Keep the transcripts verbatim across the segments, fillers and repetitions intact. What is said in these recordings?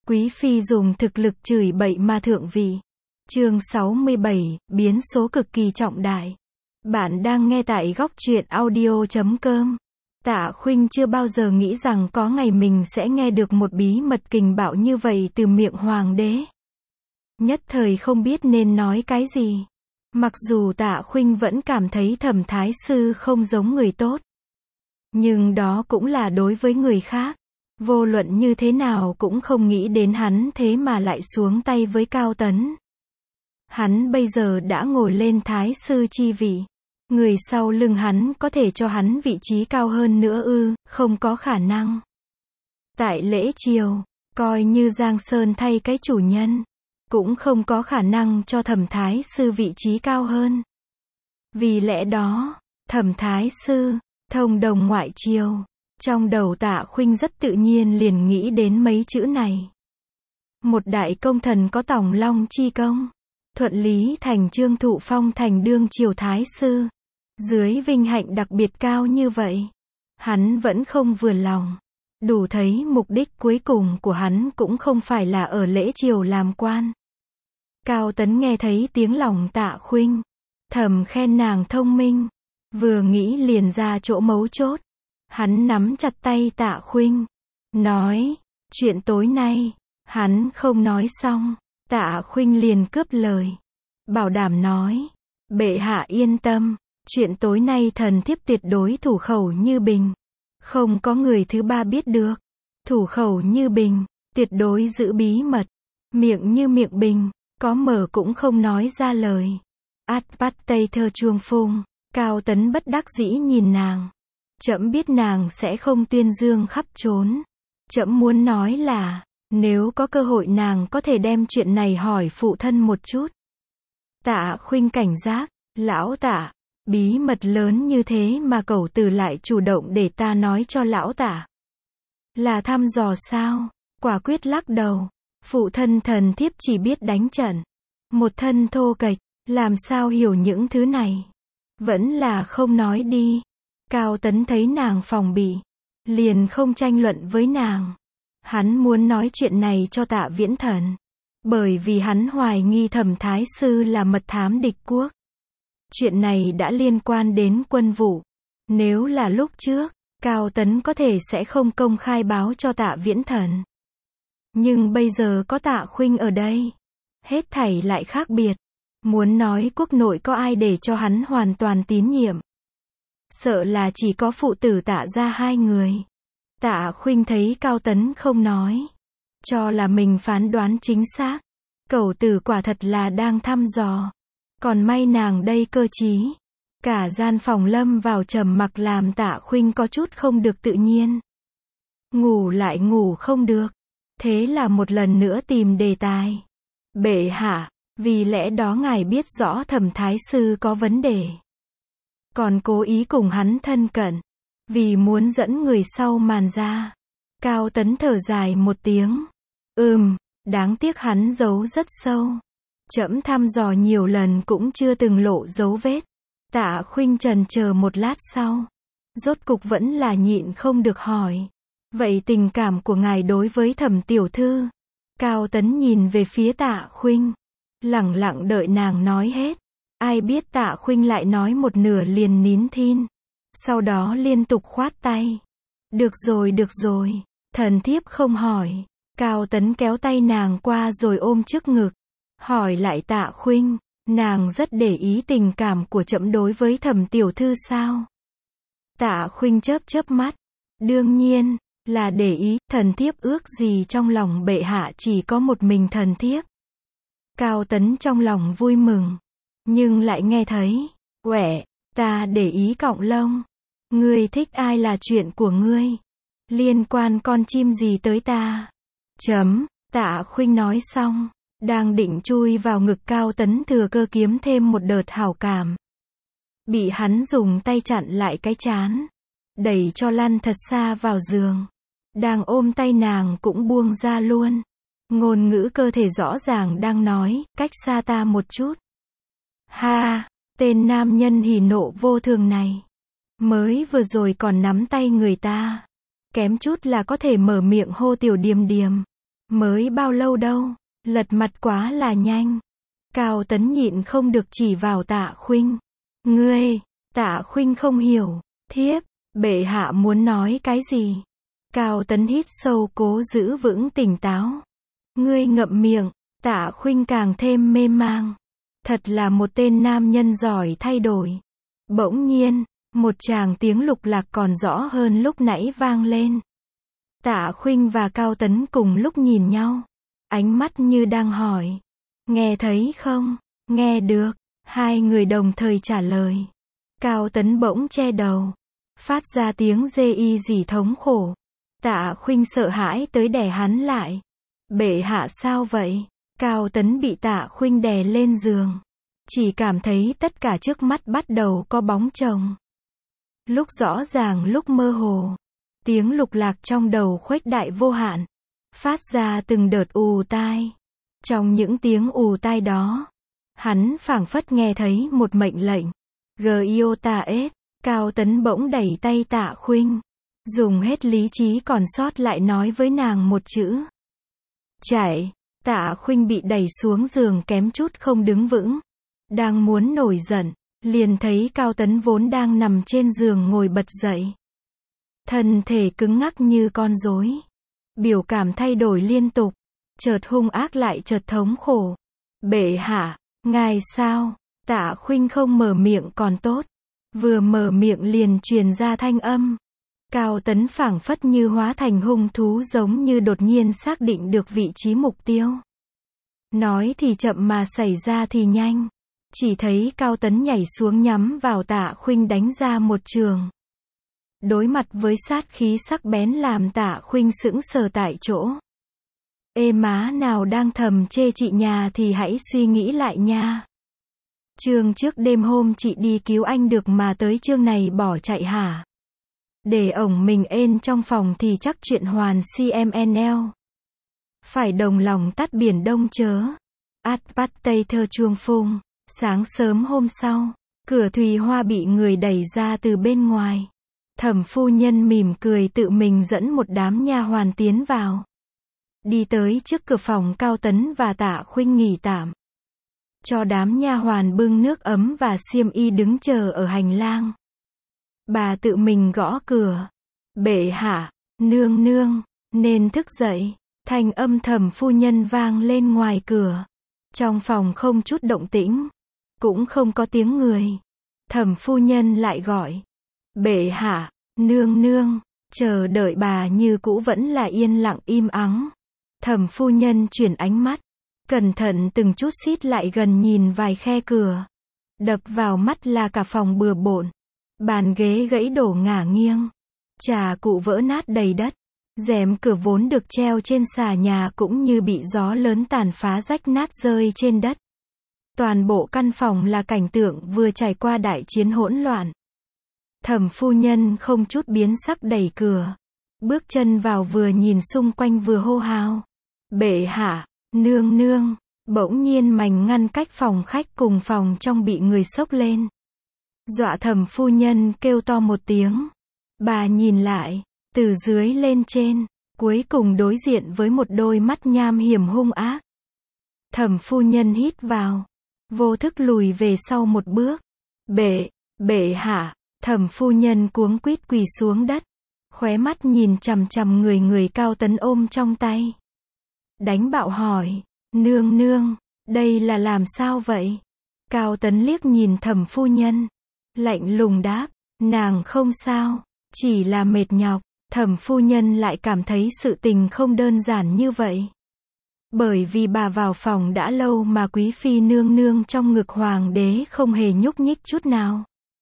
Quý phi dùng thực lực chửi bậy mà thượng vị. Chương sáu mươi bảy, biến số cực kỳ trọng đại. Bạn đang nghe tại góc truyện audio chấm com. Tạ Khuynh chưa bao giờ nghĩ rằng có ngày mình sẽ nghe được một bí mật kình bạo như vậy từ miệng hoàng đế. Nhất thời không biết nên nói cái gì. Mặc dù Tạ Khuynh vẫn cảm thấy Thẩm Thái Sư không giống người tốt. Nhưng đó cũng là đối với người khác. Vô luận như thế nào cũng không nghĩ đến hắn thế mà lại xuống tay với Cao Tấn. Hắn bây giờ đã ngồi lên Thái Sư chi vị. Người sau lưng hắn có thể cho hắn vị trí cao hơn nữa ư, không có khả năng. Tại lễ triều, coi như Giang Sơn thay cái chủ nhân, cũng không có khả năng cho Thẩm Thái Sư vị trí cao hơn. Vì lẽ đó, Thẩm Thái Sư, thông đồng ngoại triều. Trong đầu Tạ Khuynh rất tự nhiên liền nghĩ đến mấy chữ này. Một đại công thần có tòng long chi công, thuận lý thành trương thụ phong thành đương triều thái sư. Dưới vinh hạnh đặc biệt cao như vậy, hắn vẫn không vừa lòng. Đủ thấy mục đích cuối cùng của hắn cũng không phải là ở lễ triều làm quan. Cao Tấn nghe thấy tiếng lòng Tạ Khuynh, thầm khen nàng thông minh, vừa nghĩ liền ra chỗ mấu chốt. Hắn nắm chặt tay Tạ Khuynh, nói, chuyện tối nay, hắn không nói xong, Tạ Khuynh liền cướp lời, bảo đảm nói, bệ hạ yên tâm, chuyện tối nay thần thiếp tuyệt đối thủ khẩu như bình, không có người thứ ba biết được, thủ khẩu như bình, tuyệt đối giữ bí mật, miệng như miệng bình, có mở cũng không nói ra lời. Át bắt tây thơ chuông phung, Cao Tấn bất đắc dĩ nhìn nàng. Trẫm biết nàng sẽ không tuyên dương khắp trốn. Trẫm muốn nói là, nếu có cơ hội nàng có thể đem chuyện này hỏi phụ thân một chút. Tạ Khuynh cảnh giác, lão Tạ, bí mật lớn như thế mà cẩu tử lại chủ động để ta nói cho lão Tạ. Là thăm dò sao? Quả quyết lắc đầu. Phụ thân thần thiếp chỉ biết đánh trận. Một thân thô kệch, làm sao hiểu những thứ này? Vẫn là không nói đi. Cao Tấn thấy nàng phòng bị, liền không tranh luận với nàng. Hắn muốn nói chuyện này cho Tạ Viễn Thần, bởi vì hắn hoài nghi Thẩm Thái Sư là mật thám địch quốc. Chuyện này đã liên quan đến quân vụ. Nếu là lúc trước, Cao Tấn có thể sẽ không công khai báo cho Tạ Viễn Thần. Nhưng bây giờ có Tạ Khuynh ở đây, hết thảy lại khác biệt. Muốn nói quốc nội có ai để cho hắn hoàn toàn tín nhiệm, sợ là chỉ có phụ tử Tạ gia hai người. Tạ Khuynh thấy Cao Tấn không nói, cho là mình phán đoán chính xác. Cẩu tử quả thật là đang thăm dò. Còn may nàng đây cơ trí. Cả gian phòng lâm vào trầm mặc làm Tạ Khuynh có chút không được tự nhiên. Ngủ lại ngủ không được. Thế là một lần nữa tìm đề tài. Bệ hạ, vì lẽ đó ngài biết rõ Thẩm Thái Sư có vấn đề. Còn cố ý cùng hắn thân cận, vì muốn dẫn người sau màn ra. Cao Tấn thở dài một tiếng. Ừm, đáng tiếc hắn giấu rất sâu. Trẫm thăm dò nhiều lần cũng chưa từng lộ dấu vết. Tạ Khuynh trần chờ một lát sau, rốt cục vẫn là nhịn không được hỏi. Vậy tình cảm của ngài đối với Thẩm tiểu thư? Cao Tấn nhìn về phía Tạ Khuynh, lẳng lặng đợi nàng nói hết. Ai biết Tạ Khuynh lại nói một nửa liền nín thinh. Sau đó liên tục khoát tay. Được rồi được rồi, thần thiếp không hỏi. Cao Tấn kéo tay nàng qua rồi ôm trước ngực. Hỏi lại Tạ Khuynh, nàng rất để ý tình cảm của trẫm đối với Thẩm tiểu thư sao? Tạ Khuynh chớp chớp mắt. Đương nhiên, là để ý, thần thiếp ước gì trong lòng bệ hạ chỉ có một mình thần thiếp. Cao Tấn trong lòng vui mừng. Nhưng lại nghe thấy, uể, ta để ý cọng lông. Ngươi thích ai là chuyện của ngươi. Liên quan con chim gì tới ta? Chấm, Tạ Khuynh nói xong, đang định chui vào ngực Cao Tấn thừa cơ kiếm thêm một đợt hảo cảm. Bị hắn dùng tay chặn lại cái trán, đẩy cho lăn thật xa vào giường. Đang ôm tay nàng cũng buông ra luôn. Ngôn ngữ cơ thể rõ ràng đang nói, cách xa ta một chút. Ha, tên nam nhân hỉ nộ vô thường này. Mới vừa rồi còn nắm tay người ta. Kém chút là có thể mở miệng hô tiểu điềm điềm. Mới bao lâu đâu, lật mặt quá là nhanh. Cao Tấn nhịn không được chỉ vào Tạ Khuynh. Ngươi, Tạ Khuynh không hiểu, thiếp, bệ hạ muốn nói cái gì? Cao Tấn hít sâu cố giữ vững tỉnh táo. Ngươi ngậm miệng, Tạ Khuynh càng thêm mê mang. Thật là một tên nam nhân giỏi thay đổi. Bỗng nhiên, một tràng tiếng lục lạc còn rõ hơn lúc nãy vang lên. Tạ Khuynh và Cao Tấn cùng lúc nhìn nhau. Ánh mắt như đang hỏi. Nghe thấy không? Nghe được. Hai người đồng thời trả lời. Cao Tấn bỗng che đầu. Phát ra tiếng rê y rỉ thống khổ. Tạ Khuynh sợ hãi tới đè hắn lại. Bệ hạ sao vậy? Cao Tấn bị Tạ Khuynh đè lên giường. Chỉ cảm thấy tất cả trước mắt bắt đầu có bóng chồng. Lúc rõ ràng lúc mơ hồ. Tiếng lục lạc trong đầu khuếch đại vô hạn. Phát ra từng đợt ù tai. Trong những tiếng ù tai đó, hắn phảng phất nghe thấy một mệnh lệnh. Giota-S. Cao Tấn bỗng đẩy tay Tạ Khuynh. Dùng hết lý trí còn sót lại nói với nàng một chữ. Chạy. Tạ Khuynh bị đẩy xuống giường kém chút không đứng vững. Đang muốn nổi giận, liền thấy Cao Tấn vốn đang nằm trên giường ngồi bật dậy. Thân thể cứng ngắc như con rối. Biểu cảm thay đổi liên tục. Chợt hung ác lại chợt thống khổ. Bệ hạ, ngài sao? Tạ Khuynh không mở miệng còn tốt. Vừa mở miệng liền truyền ra thanh âm. Cao Tấn phảng phất như hóa thành hung thú giống như đột nhiên xác định được vị trí mục tiêu. Nói thì chậm mà xảy ra thì nhanh. Chỉ thấy Cao Tấn nhảy xuống nhắm vào Tạ Khuynh đánh ra một trường. Đối mặt với sát khí sắc bén làm Tạ Khuynh sững sờ tại chỗ. Ê má nào đang thầm chê chị nhà thì hãy suy nghĩ lại nha. Chương trước đêm hôm chị đi cứu anh được mà tới chương này bỏ chạy hả? Để ổng mình ên trong phòng thì chắc chuyện hoàn cmnl. Phải đồng lòng tắt biển đông chớ. Át bắt tây thơ chuông phung. Sáng sớm hôm sau, cửa Thùy Hoa bị người đẩy ra từ bên ngoài. Thẩm phu nhân mỉm cười tự mình dẫn một đám nha hoàn tiến vào. Đi tới trước cửa phòng Cao Tấn và Tạ Khuynh nghỉ tạm. Cho đám nha hoàn bưng nước ấm và xiêm y đứng chờ ở hành lang. Bà tự mình gõ cửa. Bệ hạ, nương nương, nên thức dậy. Thanh âm thẩm phu nhân vang lên ngoài cửa. Trong phòng không chút động tĩnh. Cũng không có tiếng người. Thẩm phu nhân lại gọi. Bệ hạ, nương nương, chờ đợi bà như cũ vẫn là yên lặng im ắng. Thẩm phu nhân chuyển ánh mắt. Cẩn thận từng chút xít lại gần nhìn vài khe cửa. Đập vào mắt là cả phòng bừa bộn. Bàn ghế gãy đổ ngả nghiêng. Trà cụ vỡ nát đầy đất. Rèm cửa vốn được treo trên xà nhà cũng như bị gió lớn tàn phá rách nát rơi trên đất. Toàn bộ căn phòng là cảnh tượng vừa trải qua đại chiến hỗn loạn. Thẩm phu nhân không chút biến sắc đẩy cửa. Bước chân vào vừa nhìn xung quanh vừa hô hào. Bệ hạ, nương nương. Bỗng nhiên mảnh ngăn cách phòng khách cùng phòng trong bị người xốc lên. Dọa thẩm phu nhân kêu to một tiếng. Bà nhìn lại, từ dưới lên trên, cuối cùng đối diện với một đôi mắt nham hiểm hung ác. Thẩm phu nhân hít vào, vô thức lùi về sau một bước. Bệ, bệ hạ, thẩm phu nhân cuống quýt quỳ xuống đất. Khóe mắt nhìn chằm chằm người người Cao Tấn ôm trong tay. Đánh bạo hỏi, nương nương, đây là làm sao vậy? Cao Tấn liếc nhìn thẩm phu nhân. Lạnh lùng đáp, nàng không sao, chỉ là mệt nhọc. Thẩm phu nhân lại cảm thấy sự tình không đơn giản như vậy. Bởi vì bà vào phòng đã lâu mà quý phi nương nương trong ngực hoàng đế không hề nhúc nhích chút nào.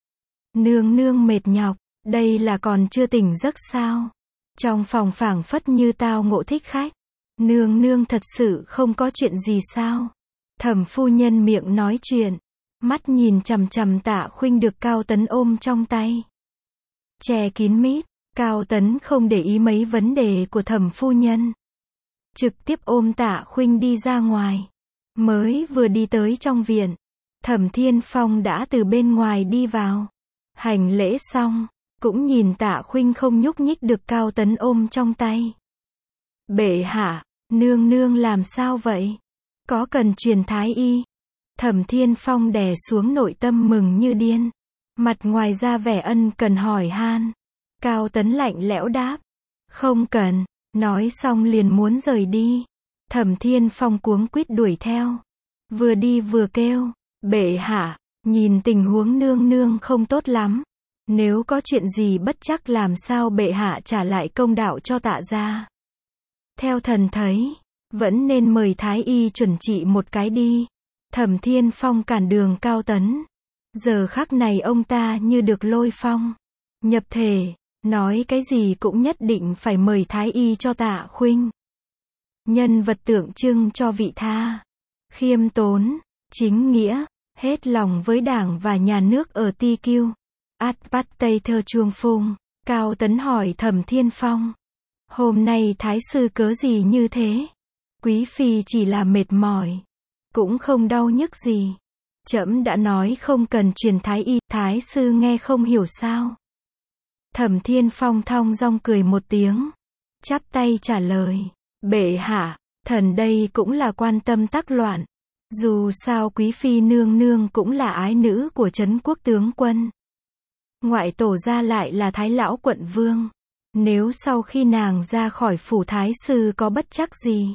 Nương nương mệt nhọc, đây là còn chưa tỉnh giấc sao? Trong phòng phảng phất như tao ngộ thích khách. Nương nương thật sự không có chuyện gì sao? Thẩm phu nhân miệng nói chuyện, mắt nhìn chằm chằm Tạ Khuynh được Cao Tấn ôm trong tay. Che kín mít, Cao Tấn không để ý mấy vấn đề của thẩm phu nhân. Trực tiếp ôm Tạ Khuynh đi ra ngoài. Mới vừa đi tới trong viện, Thẩm Thiên Phong đã từ bên ngoài đi vào. Hành lễ xong, cũng nhìn Tạ Khuynh không nhúc nhích được Cao Tấn ôm trong tay. Bệ hạ, Nương nương làm sao vậy? Có cần truyền thái y? Thẩm Thiên Phong đè xuống nội tâm mừng như điên. Mặt ngoài ra vẻ ân cần hỏi han. Cao Tấn lạnh lẽo đáp. Không cần, nói xong liền muốn rời đi. Thẩm Thiên Phong cuống quýt đuổi theo. Vừa đi vừa kêu, bệ hạ, nhìn tình huống nương nương không tốt lắm. Nếu có chuyện gì bất chắc làm sao bệ hạ trả lại công đạo cho Tạ gia. Theo thần thấy, vẫn nên mời thái y chuẩn trị một cái đi. Thẩm Thiên Phong cản đường Cao Tấn. Giờ khắc này ông ta như được lôi phong. Nhập thể, nói cái gì cũng nhất định phải mời thái y cho Tạ Khuynh. Nhân vật tượng trưng cho vị tha, khiêm tốn, chính nghĩa, hết lòng với đảng và nhà nước ở Ti Kiêu. Át bắt Tây Thơ Chuông Phung. Cao Tấn hỏi Thẩm Thiên Phong. Hôm nay thái sư cớ gì như thế? Quý phi chỉ là mệt mỏi, cũng không đau nhức gì. Trẫm đã nói không cần truyền thái y, thái sư nghe không hiểu sao? Thẩm Thiên Phong thong dong cười một tiếng, chắp tay trả lời, bệ hạ, thần đây cũng là quan tâm tác loạn. Dù sao quý phi nương nương cũng là ái nữ của Trấn Quốc tướng quân. Ngoại tổ gia lại là Thái lão quận vương. Nếu sau khi nàng ra khỏi phủ thái sư có bất trắc gì,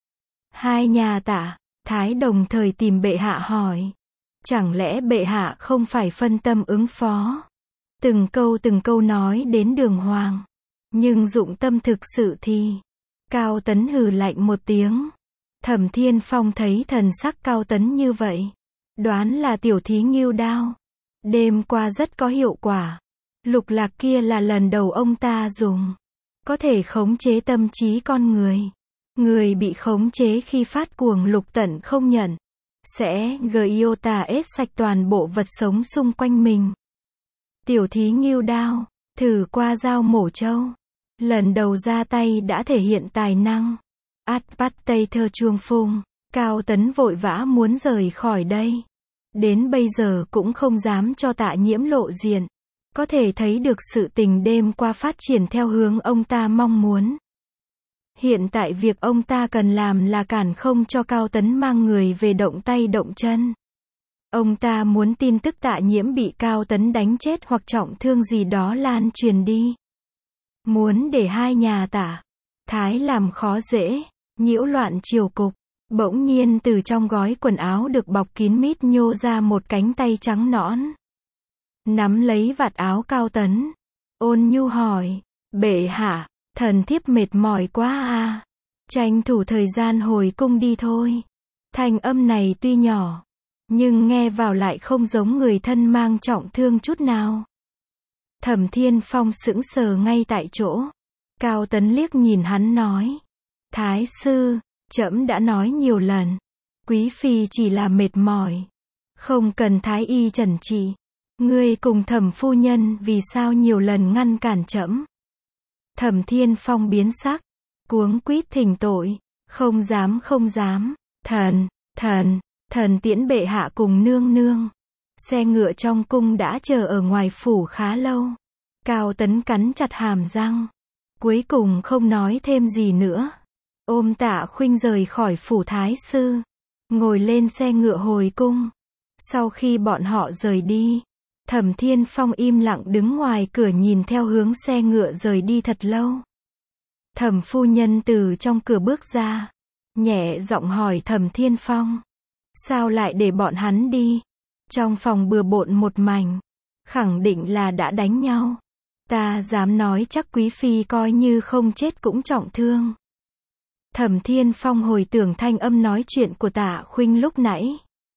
hai nhà Tạ, Thái đồng thời tìm bệ hạ hỏi. Chẳng lẽ bệ hạ không phải phân tâm ứng phó? Từng câu từng câu nói đến đường hoàng. Nhưng dụng tâm thực sự thì... Cao Tấn hừ lạnh một tiếng. Thẩm Thiên Phong thấy thần sắc Cao Tấn như vậy, đoán là tiểu thí ngưu đao. Đêm qua rất có hiệu quả. Lục lạc kia là lần đầu ông ta dùng. Có thể khống chế tâm trí con người. Người bị khống chế khi phát cuồng lục tận không nhận. Sẽ giota ết sạch toàn bộ vật sống xung quanh mình. Tiểu thí ngưu đao, thử qua dao mổ trâu. Lần đầu ra tay đã thể hiện tài năng. Át bắt Tây Thơ Chuông Phung. Cao Tấn vội vã muốn rời khỏi đây. Đến bây giờ cũng không dám cho Tạ Nhiễm lộ diện. Có thể thấy được sự tình đêm qua phát triển theo hướng ông ta mong muốn. Hiện tại việc ông ta cần làm là cản không cho Cao Tấn mang người về động tay động chân. Ông ta muốn tin tức Tạ Nhiễm bị Cao Tấn đánh chết hoặc trọng thương gì đó lan truyền đi. Muốn để hai nhà Tạ, Thái làm khó dễ, nhiễu loạn triều cục. Bỗng nhiên từ trong gói quần áo được bọc kín mít nhô ra một cánh tay trắng nõn. Nắm lấy vạt áo Cao Tấn. Ôn nhu hỏi, bệ hạ, thần thiếp mệt mỏi quá à. Tranh thủ thời gian hồi cung đi thôi. Thanh âm này tuy nhỏ, nhưng nghe vào lại không giống người thân mang trọng thương chút nào. Thẩm Thiên Phong sững sờ ngay tại chỗ. Cao Tấn liếc nhìn hắn nói, thái sư, trẫm đã nói nhiều lần, quý phi chỉ là mệt mỏi, không cần thái y trần trị. Ngươi cùng Thẩm phu nhân vì sao nhiều lần ngăn cản trẫm? Thẩm Thiên Phong biến sắc, cuống quýt thỉnh tội, không dám không dám, thần, thần, thần tiễn bệ hạ cùng nương nương. Xe ngựa trong cung đã chờ ở ngoài phủ khá lâu. Cao Tấn cắn chặt hàm răng, cuối cùng không nói thêm gì nữa. Ôm Tạ Khuynh rời khỏi phủ thái sư, ngồi lên xe ngựa hồi cung. Sau khi bọn họ rời đi, Thẩm Thiên Phong im lặng đứng ngoài cửa nhìn theo hướng xe ngựa rời đi thật lâu. Thẩm phu nhân từ trong cửa bước ra, nhẹ giọng hỏi Thẩm Thiên Phong, sao lại để bọn hắn đi? Trong phòng bừa bộn một mảnh, khẳng định là đã đánh nhau. Ta dám nói chắc quý phi coi như không chết cũng trọng thương. Thẩm Thiên Phong hồi tưởng thanh âm nói chuyện của Tạ Khuynh lúc nãy.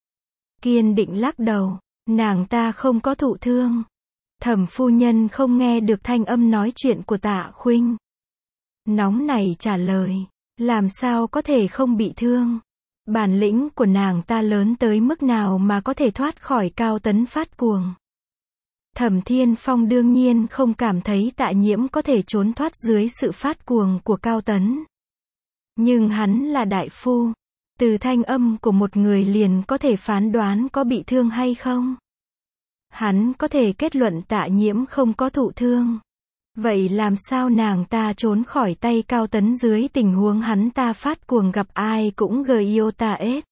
Kiên định lắc đầu, nàng ta không có thụ thương. Thẩm phu nhân không nghe được thanh âm nói chuyện của Tạ Khuynh. Nóng này trả lời, làm sao có thể không bị thương? Bản lĩnh của nàng ta lớn tới mức nào mà có thể thoát khỏi Cao Tấn phát cuồng. Thẩm Thiên Phong đương nhiên không cảm thấy Tạ Nhiễm có thể trốn thoát dưới sự phát cuồng của Cao Tấn. Nhưng hắn là đại phu, từ thanh âm của một người liền có thể phán đoán có bị thương hay không. Hắn có thể kết luận Tạ Nhiễm không có thụ thương. Vậy làm sao nàng ta trốn khỏi tay Cao Tấn dưới tình huống hắn ta phát cuồng gặp ai cũng gờ yêu ta ết?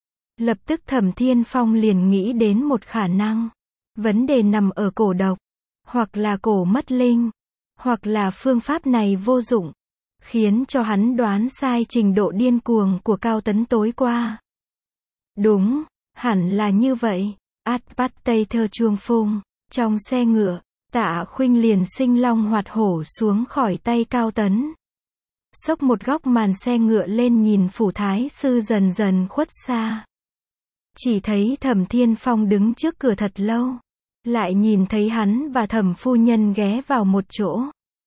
Lập tức Thẩm Thiên Phong liền nghĩ đến một khả năng. Vấn đề nằm ở cổ độc, hoặc là cổ mất linh, hoặc là phương pháp này vô dụng, khiến cho hắn đoán sai trình độ điên cuồng của Cao Tấn tối qua. Đúng, hẳn là như vậy. Át bắt tây thơ chuông phung, trong xe ngựa, Tạ Khuynh liền sinh long hoạt hổ xuống khỏi tay Cao Tấn. Xốc một góc màn xe ngựa lên nhìn phủ thái sư dần dần khuất xa. Chỉ thấy Thẩm Thiên Phong đứng trước cửa thật lâu. Lại nhìn thấy hắn và Thẩm phu nhân ghé vào một chỗ.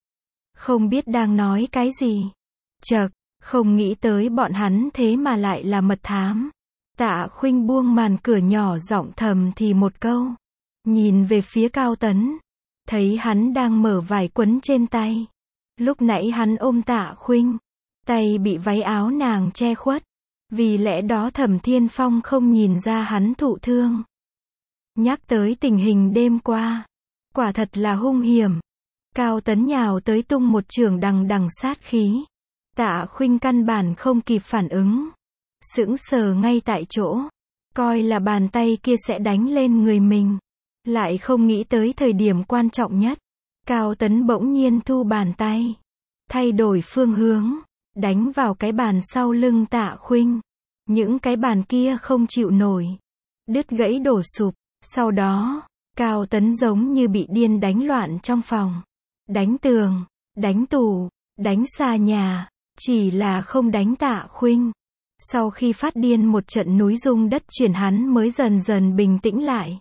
Không biết đang nói cái gì. Chậc, không nghĩ tới bọn hắn thế mà lại là mật thám. Tạ Khuynh buông màn cửa nhỏ giọng thầm thì một câu. Nhìn về phía Cao Tấn. Thấy hắn đang mở vải quấn trên tay. Lúc nãy hắn ôm Tạ Khuynh. Tay bị váy áo nàng che khuất. Vì lẽ đó Thẩm Thiên Phong không nhìn ra hắn thụ thương. Nhắc tới tình hình đêm qua. Quả thật là hung hiểm. Cao Tấn nhào tới tung một chưởng đằng đằng sát khí. Tạ Khuynh căn bản không kịp phản ứng. Sững sờ ngay tại chỗ. Coi là bàn tay kia sẽ đánh lên người mình. Lại không nghĩ tới thời điểm quan trọng nhất. Cao Tấn bỗng nhiên thu bàn tay. Thay đổi phương hướng. Đánh vào cái bàn sau lưng Tạ Khuynh. Những cái bàn kia không chịu nổi. Đứt gãy đổ sụp. Sau đó, Cao Tấn giống như bị điên đánh loạn trong phòng. Đánh tường, đánh tủ, đánh xà nhà. Chỉ là không đánh Tạ Khuynh. Sau khi phát điên một trận núi rung đất chuyển hắn mới dần dần bình tĩnh lại.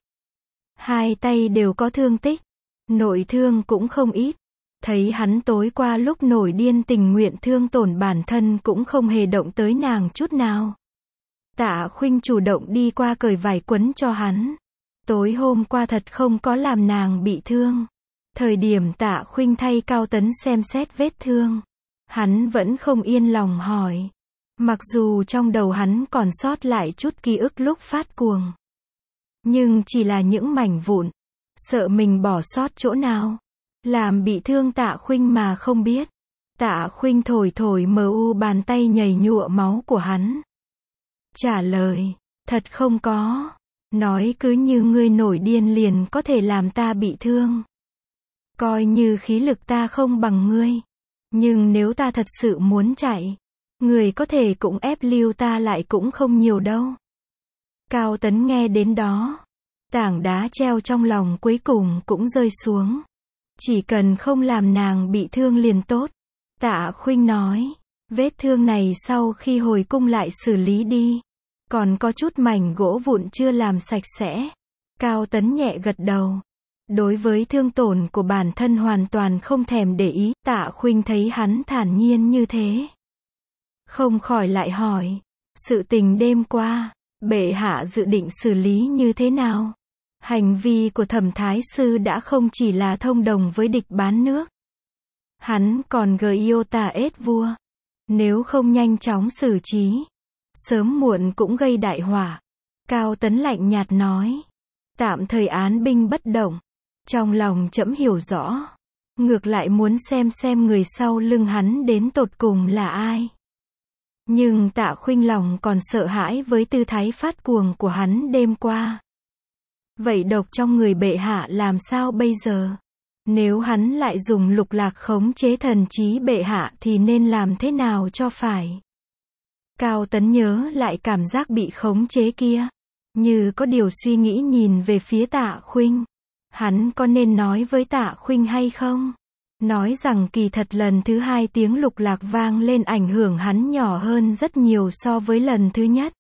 Hai tay đều có thương tích. Nội thương cũng không ít. Thấy hắn tối qua lúc nổi điên tình nguyện thương tổn bản thân cũng không hề động tới nàng chút nào. Tạ Khuynh chủ động đi qua cởi vải quấn cho hắn. Tối hôm qua thật không có làm nàng bị thương. Thời điểm Tạ Khuynh thay Cao Tấn xem xét vết thương. Hắn vẫn không yên lòng hỏi. Mặc dù trong đầu hắn còn sót lại chút ký ức lúc phát cuồng. Nhưng chỉ là những mảnh vụn. Sợ mình bỏ sót chỗ nào. Làm bị thương Tạ Khuynh mà không biết. Tạ Khuynh thổi thổi mờ u bàn tay nhầy nhụa máu của hắn. Trả lời. Thật không có. Nói cứ như ngươi nổi điên liền có thể làm ta bị thương. Coi như khí lực ta không bằng ngươi. Nhưng nếu ta thật sự muốn chạy. Người có thể cũng ép lưu ta lại cũng không nhiều đâu. Cao Tấn nghe đến đó. Tảng đá treo trong lòng cuối cùng cũng rơi xuống. Chỉ cần không làm nàng bị thương liền tốt. Tạ Khuynh nói. Vết thương này sau khi hồi cung lại xử lý đi. Còn có chút mảnh gỗ vụn chưa làm sạch sẽ. Cao Tấn nhẹ gật đầu. Đối với thương tổn của bản thân hoàn toàn không thèm để ý. Tạ Khuynh thấy hắn thản nhiên như thế. Không khỏi lại hỏi. Sự tình đêm qua, bệ hạ dự định xử lý như thế nào? Hành vi của Thẩm thái sư đã không chỉ là thông đồng với địch bán nước. Hắn còn gờ yêu tà ết vua. Nếu không nhanh chóng xử trí, sớm muộn cũng gây đại họa. Cao Tấn lạnh nhạt nói. Tạm thời án binh bất động. Trong lòng trẫm hiểu rõ. Ngược lại muốn xem xem người sau lưng hắn đến tột cùng là ai. Nhưng Tạ Khuynh lòng còn sợ hãi với tư thái phát cuồng của hắn đêm qua. Vậy độc trong người bệ hạ làm sao bây giờ? Nếu hắn lại dùng lục lạc khống chế thần trí bệ hạ thì nên làm thế nào cho phải? Cao Tấn nhớ lại cảm giác bị khống chế kia. Như có điều suy nghĩ nhìn về phía Tạ Khuynh. Hắn có nên nói với Tạ Khuynh hay không? Nói rằng kỳ thật lần thứ hai tiếng lục lạc vang lên ảnh hưởng hắn nhỏ hơn rất nhiều so với lần thứ nhất.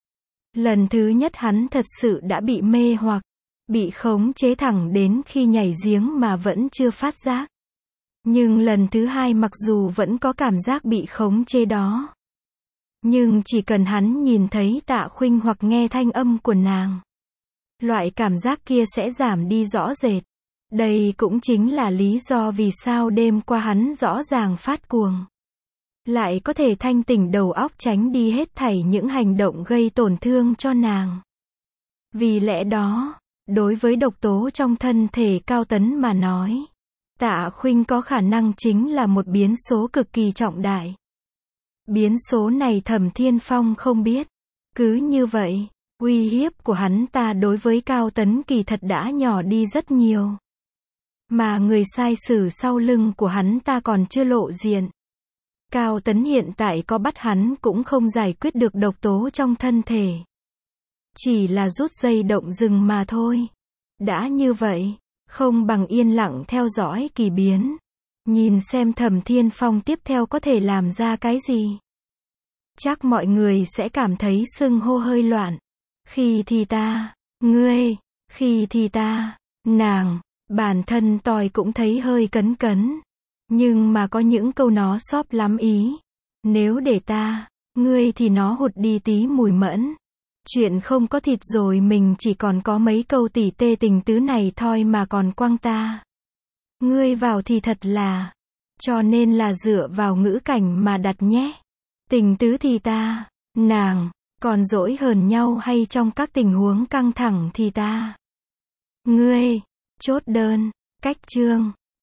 Lần thứ nhất hắn thật sự đã bị mê hoặc, bị khống chế thẳng đến khi nhảy giếng mà vẫn chưa phát giác. Nhưng lần thứ hai mặc dù vẫn có cảm giác bị khống chế đó. Nhưng chỉ cần hắn nhìn thấy Tạ Khuynh hoặc nghe thanh âm của nàng, loại cảm giác kia sẽ giảm đi rõ rệt. Đây cũng chính là lý do vì sao đêm qua hắn rõ ràng phát cuồng. Lại có thể thanh tỉnh đầu óc tránh đi hết thảy những hành động gây tổn thương cho nàng. Vì lẽ đó, đối với độc tố trong thân thể Cao Tấn mà nói, Tạ Khuynh có khả năng chính là một biến số cực kỳ trọng đại. Biến số này Thẩm Thiên Phong không biết. Cứ như vậy, uy hiếp của hắn ta đối với Cao Tấn kỳ thật đã nhỏ đi rất nhiều. Mà người sai sử sau lưng của hắn ta còn chưa lộ diện. Cao Tấn hiện tại có bắt hắn cũng không giải quyết được độc tố trong thân thể. Chỉ là rút dây động rừng mà thôi. Đã như vậy, không bằng yên lặng theo dõi kỳ biến. Nhìn xem Thẩm Thiên Phong tiếp theo có thể làm ra cái gì. Chắc mọi người sẽ cảm thấy xưng hô hơi loạn. Khi thì ta, ngươi, khi thì ta, nàng, bản thân tôi cũng thấy hơi cấn cấn. Nhưng mà có những câu nó xóp lắm ý. Nếu để ta, ngươi thì nó hụt đi tí mùi mẫn. Chuyện không có thịt rồi mình chỉ còn có mấy câu tỉ tê tình tứ này thôi mà còn quăng ta. Ngươi vào thì thật là. Cho nên là dựa vào ngữ cảnh mà đặt nhé. Tình tứ thì ta, nàng, còn dỗi hờn nhau hay trong các tình huống căng thẳng thì ta. Ngươi, chốt đơn, cách chương.